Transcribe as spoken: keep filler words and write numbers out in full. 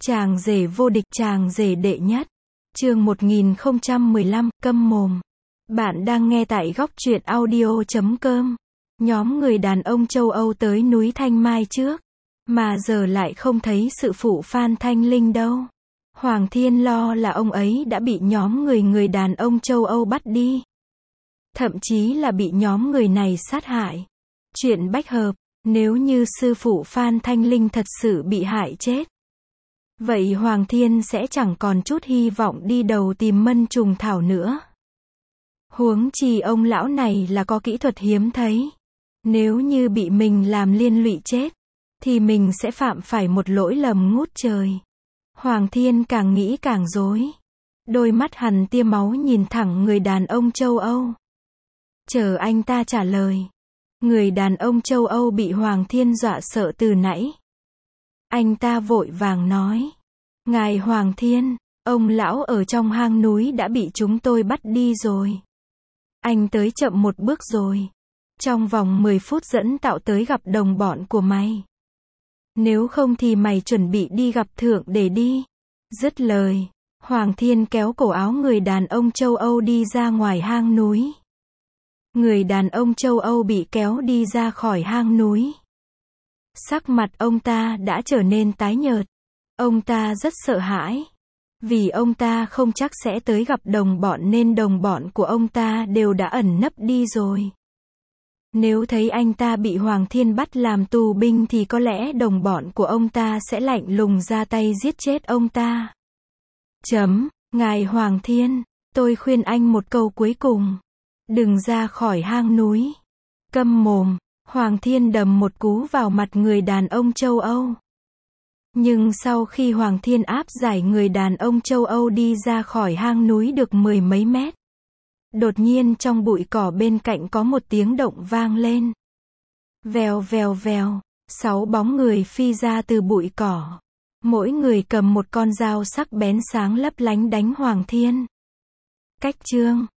Chàng rể vô địch, chàng rể đệ nhất. Chương một nghìn không trăm mười lăm, câm mồm. Bạn đang nghe tại góc truyện audio chấm com. Nhóm người đàn ông châu Âu tới núi Thanh Mai trước, mà giờ lại không thấy sự phụ Phan Thanh Linh đâu. Hoàng Thiên lo là ông ấy đã bị nhóm người người đàn ông châu Âu bắt đi. Thậm chí là bị nhóm người này sát hại. Chuyện bách hợp, nếu như sư phụ Phan Thanh Linh thật sự bị hại chết, vậy Hoàng Thiên sẽ chẳng còn chút hy vọng đi đầu tìm Mân Trùng Thảo nữa. Huống chi ông lão này là có kỹ thuật hiếm thấy. Nếu như bị mình làm liên lụy chết, thì mình sẽ phạm phải một lỗi lầm ngút trời. Hoàng Thiên càng nghĩ càng rối. Đôi mắt hắn tia máu nhìn thẳng người đàn ông châu Âu. Chờ anh ta trả lời. Người đàn ông châu Âu bị Hoàng Thiên dọa sợ từ nãy. Anh ta vội vàng nói. Ngài Hoàng Thiên, ông lão ở trong hang núi đã bị chúng tôi bắt đi rồi. Anh tới chậm một bước rồi. Trong vòng mười phút dẫn tạo tới gặp đồng bọn của mày. Nếu không thì mày chuẩn bị đi gặp thượng để đi. Dứt lời, Hoàng Thiên kéo cổ áo người đàn ông châu Âu đi ra ngoài hang núi. Người đàn ông châu Âu bị kéo đi ra khỏi hang núi. Sắc mặt ông ta đã trở nên tái nhợt. Ông ta rất sợ hãi. Vì ông ta không chắc sẽ tới gặp đồng bọn nên đồng bọn của ông ta đều đã ẩn nấp đi rồi. Nếu thấy anh ta bị Hoàng Thiên bắt làm tù binh thì có lẽ đồng bọn của ông ta sẽ lạnh lùng ra tay giết chết ông ta. Chấm, ngài Hoàng Thiên, tôi khuyên anh một câu cuối cùng. Đừng ra khỏi hang núi. Câm mồm, Hoàng Thiên đầm một cú vào mặt người đàn ông châu Âu. Nhưng sau khi Hoàng Thiên áp giải người đàn ông châu Âu đi ra khỏi hang núi được mười mấy mét, đột nhiên trong bụi cỏ bên cạnh có một tiếng động vang lên. Vèo vèo vèo, sáu bóng người phi ra từ bụi cỏ. Mỗi người cầm một con dao sắc bén sáng lấp lánh đánh Hoàng Thiên. Cách chương